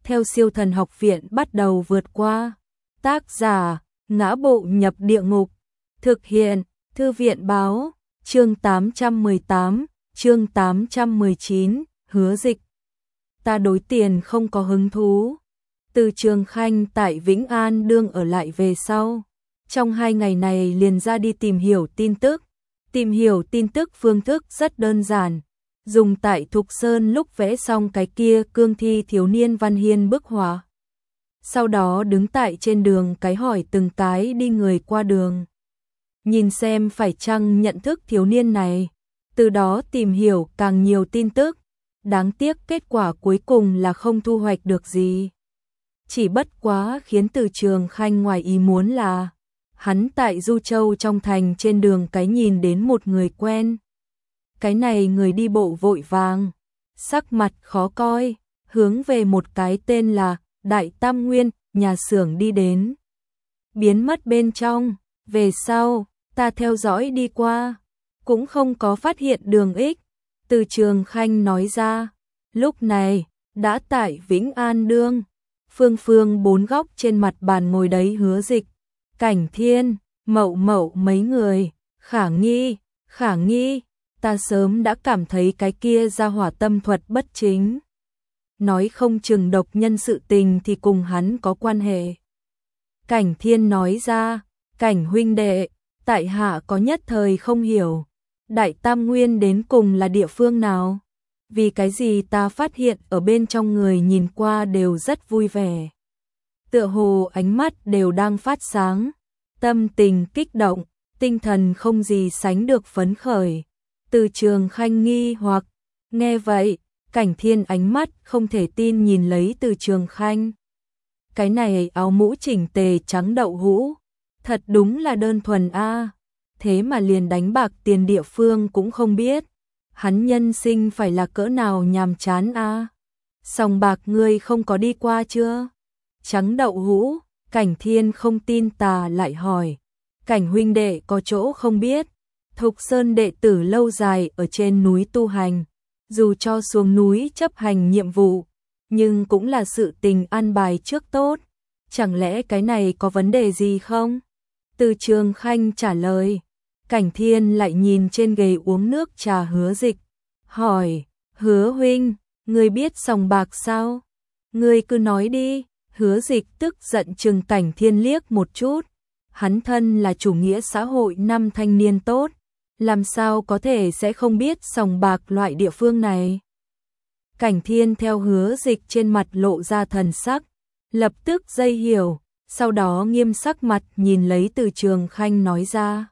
theo Siêu Thần Học Viện bắt đầu vượt qua. Tác giả: Ngã Bộ Nhập Địa Ngục. Thực hiện: Thư viện báo. Chương 818, chương 819, Hứa Dịch. Ta đối tiền không có hứng thú. Từ Trường Khanh tại Vĩnh An Đương ở lại về sau. Trong 2 ngày này liền ra đi tìm hiểu tin tức. Tìm hiểu tin tức phương thức rất đơn giản. Dùng tại Thục Sơn lúc vẽ xong cái kia cương thi thiếu niên Văn Hiên bức họa. Sau đó đứng tại trên đường cái hỏi từng cái đi người qua đường. Nhìn xem phải chăng nhận thức thiếu niên này. Từ đó tìm hiểu càng nhiều tin tức. Đáng tiếc kết quả cuối cùng là không thu hoạch được gì. Chỉ bất quá khiến Từ Trường Khanh ngoài ý muốn là hắn tại Du Châu trong thành trên đường cái nhìn đến một người quen. Cái này người đi bộ vội vàng, sắc mặt khó coi, hướng về một cái tên là Đại Tam Nguyên nhà xưởng đi đến. Biến mất bên trong, về sau, ta theo dõi đi qua, cũng không có phát hiện đường ích. Từ Trường Khanh nói ra, lúc này, đã tại Vĩnh An Đương, phương 4 góc trên mặt bàn ngồi đấy Hứa Dịch, Cảnh Thiên, Mậu Mậu mấy người, khả nghi, ta sớm đã cảm thấy cái kia ra hỏa tâm thuật bất chính. Nói không chừng độc nhân sự tình thì cùng hắn có quan hệ. Cảnh Thiên nói ra, Cảnh huynh đệ, tại hạ có nhất thời không hiểu. Đại Tam Nguyên đến cùng là địa phương nào? Vì cái gì ta phát hiện ở bên trong người nhìn qua đều rất vui vẻ. Tựa hồ ánh mắt đều đang phát sáng, tâm tình kích động, tinh thần không gì sánh được phấn khởi. Từ Trường Khanh nghi hoặc, nghe vậy, Cảnh Thiên ánh mắt không thể tin nhìn lấy Từ Trường Khanh. Cái này áo mũ chỉnh tề trắng đậu hũ, thật đúng là đơn thuần a. Thế mà liền đánh bạc tiền địa phương cũng không biết. Hắn nhân sinh phải là cỡ nào nhàm chán a. Sòng bạc ngươi không có đi qua chưa? Trắng đậu hũ, Cảnh Thiên không tin tà lại hỏi. Cảnh huynh đệ có chỗ không biết. Thục Sơn đệ tử lâu dài ở trên núi tu hành, dù cho xuống núi chấp hành nhiệm vụ, nhưng cũng là sự tình an bài trước tốt. Chẳng lẽ cái này có vấn đề gì không? Từ Trường Khanh trả lời. Cảnh Thiên lại nhìn trên ghế uống nước trà Hứa Dịch, hỏi, Hứa huynh, ngươi biết sòng bạc sao? Ngươi cứ nói đi. Hứa Dịch tức giận chừng Cảnh Thiên liếc một chút. Hắn thân là chủ nghĩa xã hội năm thanh niên tốt, làm sao có thể sẽ không biết sòng bạc loại địa phương này. Cảnh Thiên theo Hứa Dịch trên mặt lộ ra thần sắc, lập tức dây hiểu, sau đó nghiêm sắc mặt nhìn lấy Từ Trường Khanh nói ra.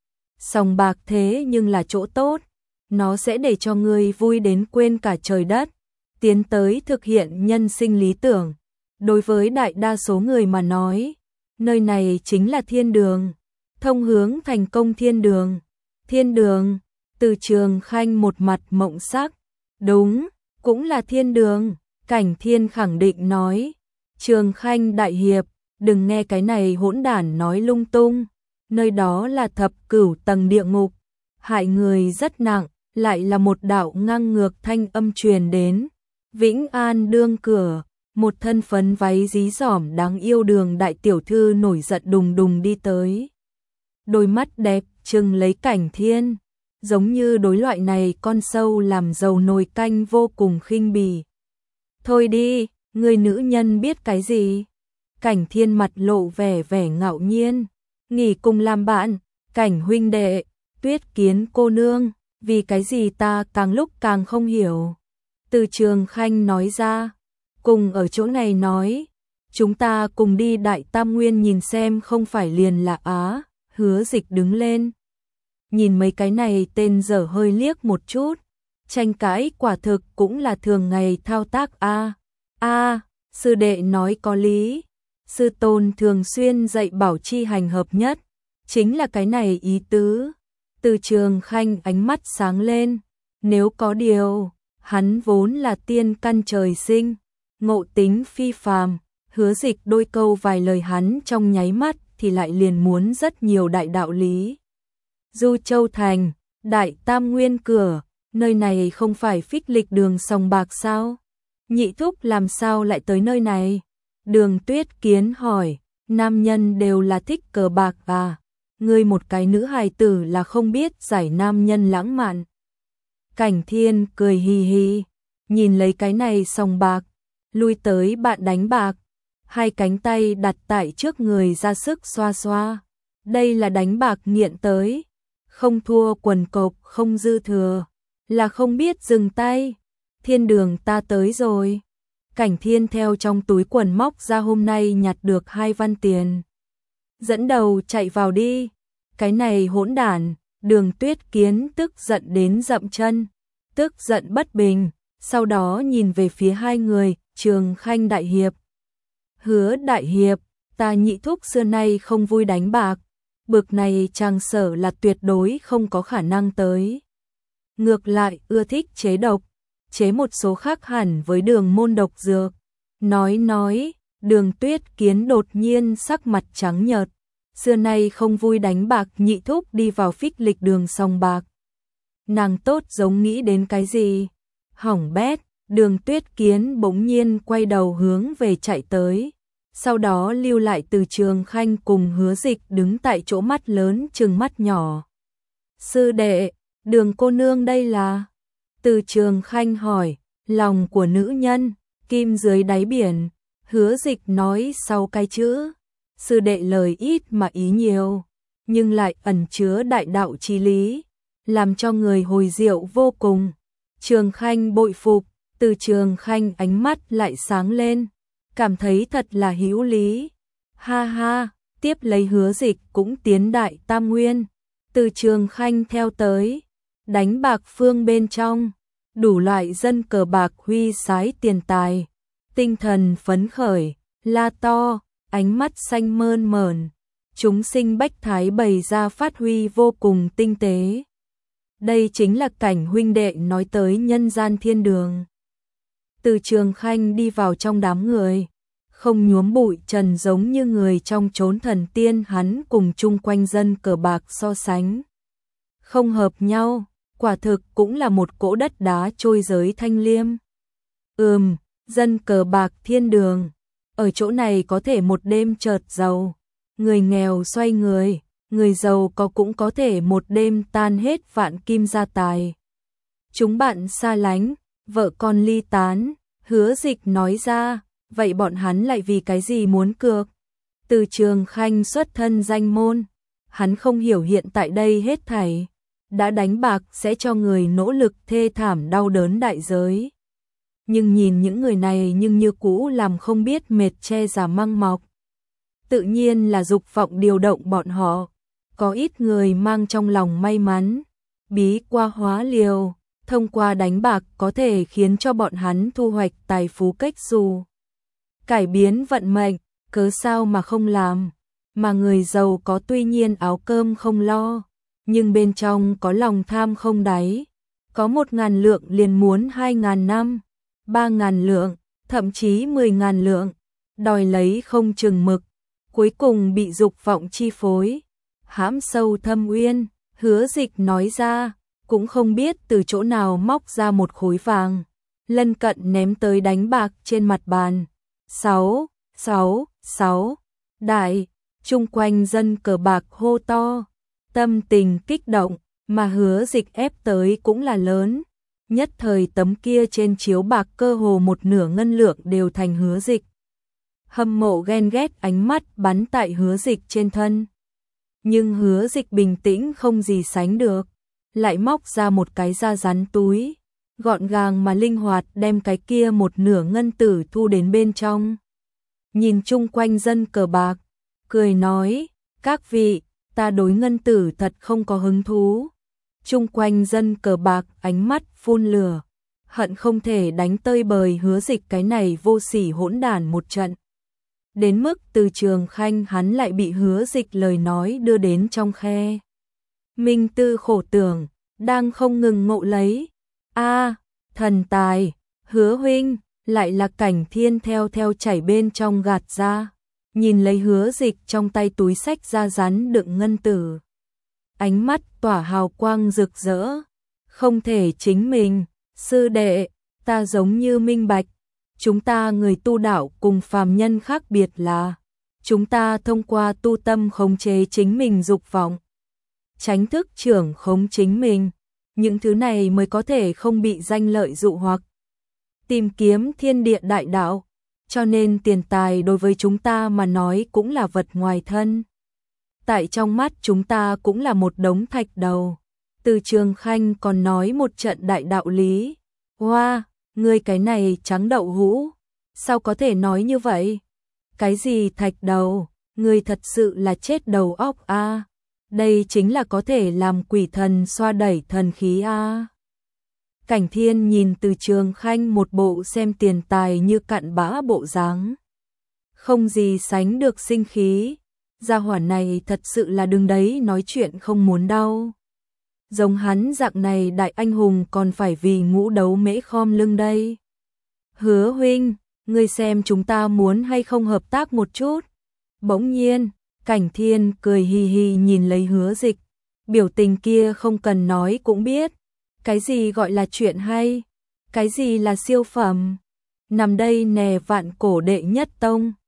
Sòng bạc thế nhưng là chỗ tốt, nó sẽ để cho ngươi vui đến quên cả trời đất, tiến tới thực hiện nhân sinh lý tưởng. Đối với đại đa số người mà nói, nơi này chính là thiên đường, thông hướng thành công thiên đường. Thiên đường, Từ Trường Khanh một mặt mộng sắc. Đúng, cũng là thiên đường, Cảnh Thiên khẳng định nói. Trường Khanh đại hiệp, đừng nghe cái này hỗn đản nói lung tung. Nơi đó là thập cửu tầng địa ngục, hại người rất nặng, lại là một đạo ngang ngược thanh âm truyền đến. Vĩnh An Đương cửa, một thân phấn váy dí dỏm đáng yêu Đường đại tiểu thư nổi giận đùng đùng đi tới. Đôi mắt đẹp trừng lấy Cảnh Thiên, giống như đối loại này con sâu làm dầu nồi canh vô cùng khinh bỉ. Thôi đi, người nữ nhân biết cái gì? Cảnh Thiên mặt lộ vẻ ngạo nhiên. Nghỉ cùng làm bạn, Cảnh huynh đệ, Tuyết Kiến cô nương, vì cái gì ta càng lúc càng không hiểu. Từ Trường Khanh nói ra, cùng ở chỗ này nói, chúng ta cùng đi Đại Tam Nguyên nhìn xem không phải liền là á. Hứa Dịch đứng lên, nhìn mấy cái này tên dở hơi liếc một chút, tranh cãi quả thực cũng là thường ngày thao tác a. Sư đệ nói có lý, sư tôn thường xuyên dạy bảo chi hành hợp nhất, chính là cái này ý tứ. Từ Trường Khanh ánh mắt sáng lên, nếu có điều, hắn vốn là tiên căn trời sinh, ngộ tính phi phàm. Hứa Dịch đôi câu vài lời hắn trong nháy mắt thì lại liền muốn rất nhiều đại đạo lý. Du Châu Thành, Đại Tam Nguyên cửa, nơi này không phải phích lịch đường sòng bạc sao? Nhị thúc làm sao lại tới nơi này? Đường Tuyết Kiến hỏi, nam nhân đều là thích cờ bạc à? Ngươi một cái nữ hài tử là không biết giải nam nhân lãng mạn. Cảnh Thiên cười hì hì, nhìn lấy cái này sòng bạc, lui tới bạn đánh bạc, hai cánh tay đặt tại trước người ra sức xoa xoa. Đây là đánh bạc nghiện tới, không thua quần cộc không dư thừa, là không biết dừng tay. Thiên Đường ta tới rồi. Cảnh Thiên theo trong túi quần móc ra hôm nay nhặt được 2 văn tiền. Dẫn đầu chạy vào đi. Cái này hỗn đản. Đường Tuyết Kiến tức giận đến dậm chân, tức giận bất bình, sau đó nhìn về phía hai người, Trường Khanh đại hiệp. Hứa đại hiệp, ta nhị thúc xưa nay không vui đánh bạc, bực này chàng sở là tuyệt đối không có khả năng tới. Ngược lại ưa thích chế độc, chế một số khác hẳn với đường môn độc dược. Nói, Đường Tuyết Kiến đột nhiên sắc mặt trắng nhợt, xưa nay không vui đánh bạc nhị thúc đi vào phích lịch đường sòng bạc. Nàng tốt giống nghĩ đến cái gì? Hỏng bét, Đường Tuyết Kiến bỗng nhiên quay đầu hướng về chạy tới, sau đó lưu lại Từ Trường Khanh cùng Hứa Dịch đứng tại chỗ mắt lớn trừng mắt nhỏ. Sư đệ, Đường cô nương đây là? Từ Trường Khanh hỏi, lòng của nữ nhân, kim dưới đáy biển. Hứa Dịch nói sau cái chữ, sư đệ lời ít mà ý nhiều, nhưng lại ẩn chứa đại đạo chí lý, làm cho người hồi diệu vô cùng. Trường Khanh bội phục, Từ Trường Khanh ánh mắt lại sáng lên, cảm thấy thật là hữu lý. Ha ha, tiếp lấy Hứa Dịch cũng tiến đại tam nguyên. Từ Trường Khanh theo tới, đánh bạc phương bên trong, đủ loại dân cờ bạc huy sái tiền tài, tinh thần phấn khởi, la to, ánh mắt xanh mơn mởn, chúng sinh bách thái bày ra phát huy vô cùng tinh tế. Đây chính là cảnh huynh đệ nói tới nhân gian thiên đường. Từ Trường Khanh đi vào trong đám người, không nhuốm bụi trần giống như người trong chốn thần tiên hắn cùng chung quanh dân cờ bạc so sánh. Không hợp nhau, quả thực cũng là một cỗ đất đá trôi giới thanh liêm. Dân cờ bạc thiên đường, ở chỗ này có thể một đêm chợt giàu, người nghèo xoay người giàu có cũng có thể một đêm tan hết vạn kim gia tài. Chúng bạn xa lánh, vợ con ly tán, Hứa Dịch nói ra, vậy bọn hắn lại vì cái gì muốn cược? Từ Trường Khanh xuất thân danh môn, hắn không hiểu hiện tại đây hết thảy, đã đánh bạc sẽ cho người nỗ lực thê thảm đau đớn đại giới. Nhưng nhìn những người này nhưng như cũ làm không biết mệt che giả măng mọc. Tự nhiên là dục vọng điều động bọn họ, có ít người mang trong lòng may mắn, bí qua hóa liều, thông qua đánh bạc có thể khiến cho bọn hắn thu hoạch tài phú cách xù. Cải biến vận mệnh, cớ sao mà không làm, mà người giàu có tuy nhiên áo cơm không lo, nhưng bên trong có lòng tham không đáy, có 1.000 lượng liền muốn 2.000 năm, 3.000 lượng, thậm chí 10.000 lượng, đòi lấy không chừng mực, cuối cùng bị dục vọng chi phối, hãm sâu thâm uyên. Hứa Dịch nói ra, cũng không biết từ chỗ nào móc ra một khối vàng, lân cận ném tới đánh bạc trên mặt bàn. 6, 6, 6, đại, chung quanh dân cờ bạc hô to, tâm tình kích động, mà Hứa Dịch ép tới cũng là lớn. Nhất thời tấm kia trên chiếu bạc cơ hồ một nửa ngân lượng đều thành Hứa Dịch. Hâm mộ ghen ghét ánh mắt bắn tại Hứa Dịch trên thân. Nhưng Hứa Dịch bình tĩnh không gì sánh được, lại móc ra một cái da rắn túi, gọn gàng mà linh hoạt đem cái kia một nửa ngân tử thu đến bên trong. Nhìn chung quanh dân cờ bạc, cười nói, các vị, ta đối ngân tử thật không có hứng thú. Chung quanh dân cờ bạc ánh mắt phun lửa, hận không thể đánh tơi bời Hứa Dịch cái này vô sỉ hỗn đản một trận. Đến mức Từ Trường Khanh hắn lại bị Hứa Dịch lời nói đưa đến trong khe. Minh tư khổ tưởng, đang không ngừng ngộ lấy. Thần tài, Hứa huynh, lại là Cảnh Thiên theo chảy bên trong gạt ra, nhìn lấy Hứa Dịch trong tay túi xách da rắn đựng ngân tử. Ánh mắt tỏa hào quang rực rỡ, không thể chính mình, sư đệ, ta giống như minh bạch, chúng ta người tu đạo cùng phàm nhân khác biệt là chúng ta thông qua tu tâm khống chế chính mình dục vọng, tránh thức trưởng khống chính mình, những thứ này mới có thể không bị danh lợi dụ hoặc, tìm kiếm thiên địa đại đạo, cho nên tiền tài đối với chúng ta mà nói cũng là vật ngoài thân. Tại trong mắt chúng ta cũng là một đống thạch đầu. Từ Trường Khanh còn nói một trận đại đạo lý. Hoa, ngươi cái này trắng đậu hũ, sao có thể nói như vậy? Cái gì thạch đầu, ngươi thật sự là chết đầu óc a. Đây chính là có thể làm quỷ thần xoa đẩy thần khí a. Cảnh Thiên nhìn Từ Trường Khanh một bộ xem tiền tài như cặn bã bộ dáng, không gì sánh được sinh khí. Gia hỏa này thật sự là đứng đấy nói chuyện không muốn đau. Giống hắn dạng này đại anh hùng còn phải vì ngũ đấu mễ khom lưng đây. Hứa huynh, ngươi xem chúng ta muốn hay không hợp tác một chút. Bỗng nhiên, Cảnh Thiên cười hì hì nhìn lấy Hứa Dịch, biểu tình kia không cần nói cũng biết. Cái gì gọi là chuyện hay? Cái gì là siêu phẩm? Nằm đây nè vạn cổ đệ nhất tông.